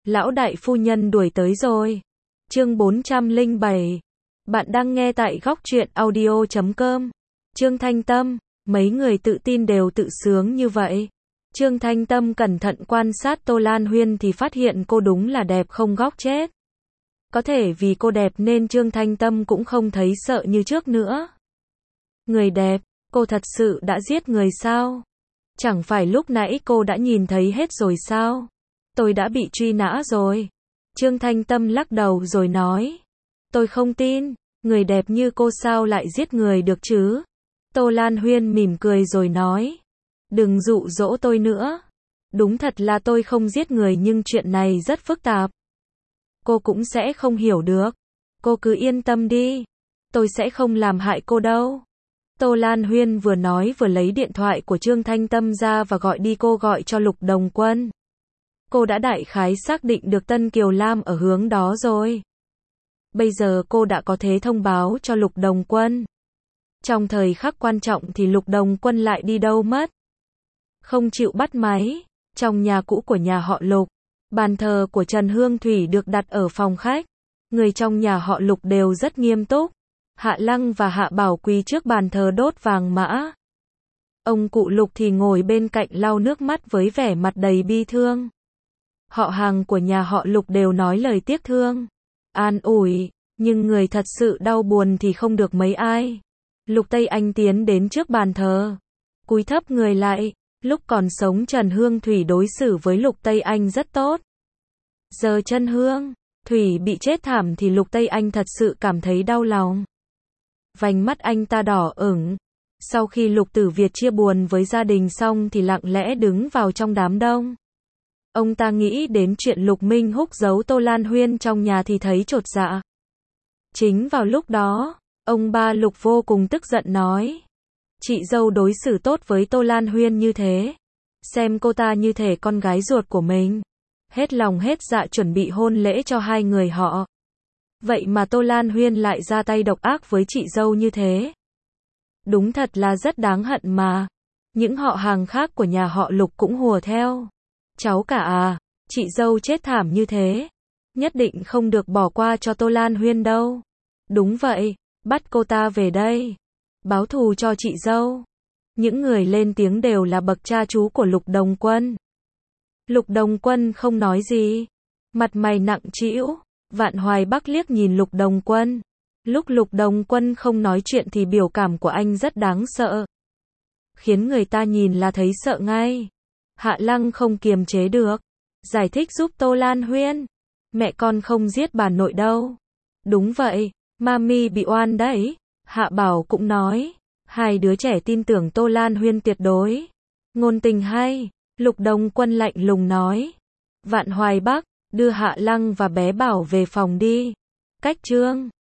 Lão đại phu nhân đuổi tới rồi. Chương 407. Bạn đang nghe tại góc truyện audio.com. Trương Thanh Tâm, mấy người tự tin đều tự sướng như vậy. Trương Thanh Tâm cẩn thận quan sát Tô Lan Huyên thì phát hiện cô đúng là đẹp không góc chết. Có thể vì cô đẹp nên Trương Thanh Tâm cũng không thấy sợ như trước nữa. Người đẹp, cô thật sự đã giết người sao? Chẳng phải lúc nãy cô đã nhìn thấy hết rồi sao? Tôi đã bị truy nã rồi. Trương Thanh Tâm lắc đầu rồi nói. Tôi không tin, người đẹp như cô sao lại giết người được chứ? Tô Lan Huyên mỉm cười rồi nói. Đừng dụ dỗ tôi nữa. Đúng thật là tôi không giết người nhưng chuyện này rất phức tạp. Cô cũng sẽ không hiểu được. Cô cứ yên tâm đi. Tôi sẽ không làm hại cô đâu. Tô Lan Huyên vừa nói vừa lấy điện thoại của Trương Thanh Tâm ra và gọi cho Lục Đồng Quân. Cô đã đại khái xác định được Tân Kiều Lam ở hướng đó rồi. Bây giờ cô đã có thể thông báo cho Lục Đồng Quân. Trong thời khắc quan trọng thì Lục Đồng Quân lại đi đâu mất? Không chịu bắt máy. Trong nhà cũ của nhà họ Lục, bàn thờ của Trần Hương Thủy được đặt ở phòng khách. Người trong nhà họ Lục đều rất nghiêm túc. Hạ Lăng và Hạ Bảo quỳ trước bàn thờ đốt vàng mã. Ông cụ Lục thì ngồi bên cạnh lau nước mắt với vẻ mặt đầy bi thương. Họ hàng của nhà họ Lục đều nói lời tiếc thương, an ủi, nhưng người thật sự đau buồn thì không được mấy ai. Lục Tây Anh tiến đến trước bàn thờ, cúi thấp người lại. Lúc còn sống Trần Hương Thủy đối xử với Lục Tây Anh rất tốt. Giờ Trần Hương Thủy bị chết thảm thì Lục Tây Anh thật sự cảm thấy đau lòng. Vành mắt anh ta đỏ ửng. Sau khi Lục Tử Việt chia buồn với gia đình xong thì lặng lẽ đứng vào trong đám đông. Ông ta nghĩ đến chuyện Lục Minh Húc giấu Tô Lan Huyên trong nhà thì thấy chột dạ. Chính vào lúc đó, ông ba Lục vô cùng tức giận nói. Chị dâu đối xử tốt với Tô Lan Huyên như thế. Xem cô ta như thể con gái ruột của mình. Hết lòng hết dạ chuẩn bị hôn lễ cho hai người họ. Vậy mà Tô Lan Huyên lại ra tay độc ác với chị dâu như thế. Đúng thật là rất đáng hận mà. Những họ hàng khác của nhà họ Lục cũng hùa theo. Cháu cả à, chị dâu chết thảm như thế. Nhất định không được bỏ qua cho Tô Lan Huyên đâu. Đúng vậy, bắt cô ta về đây. Báo thù cho chị dâu. Những người lên tiếng đều là bậc cha chú của Lục Đồng Quân. Lục Đồng Quân không nói gì. Mặt mày nặng trĩu. Vạn Hoài Bắc liếc nhìn Lục Đồng Quân. Lúc Lục Đồng Quân không nói chuyện thì biểu cảm của anh rất đáng sợ. Khiến người ta nhìn là thấy sợ ngay. Hạ Lăng không kiềm chế được. Giải thích giúp Tô Lan Huyên. Mẹ con không giết bà nội đâu. Đúng vậy, Mami bị oan đấy. Hạ Bảo cũng nói. Hai đứa trẻ tin tưởng Tô Lan Huyên tuyệt đối. Ngôn tình hay. Lục Đồng Quân lạnh lùng nói. Vạn Hoài Bắc, đưa Hạ Lăng và bé Bảo về phòng đi. Cách Trương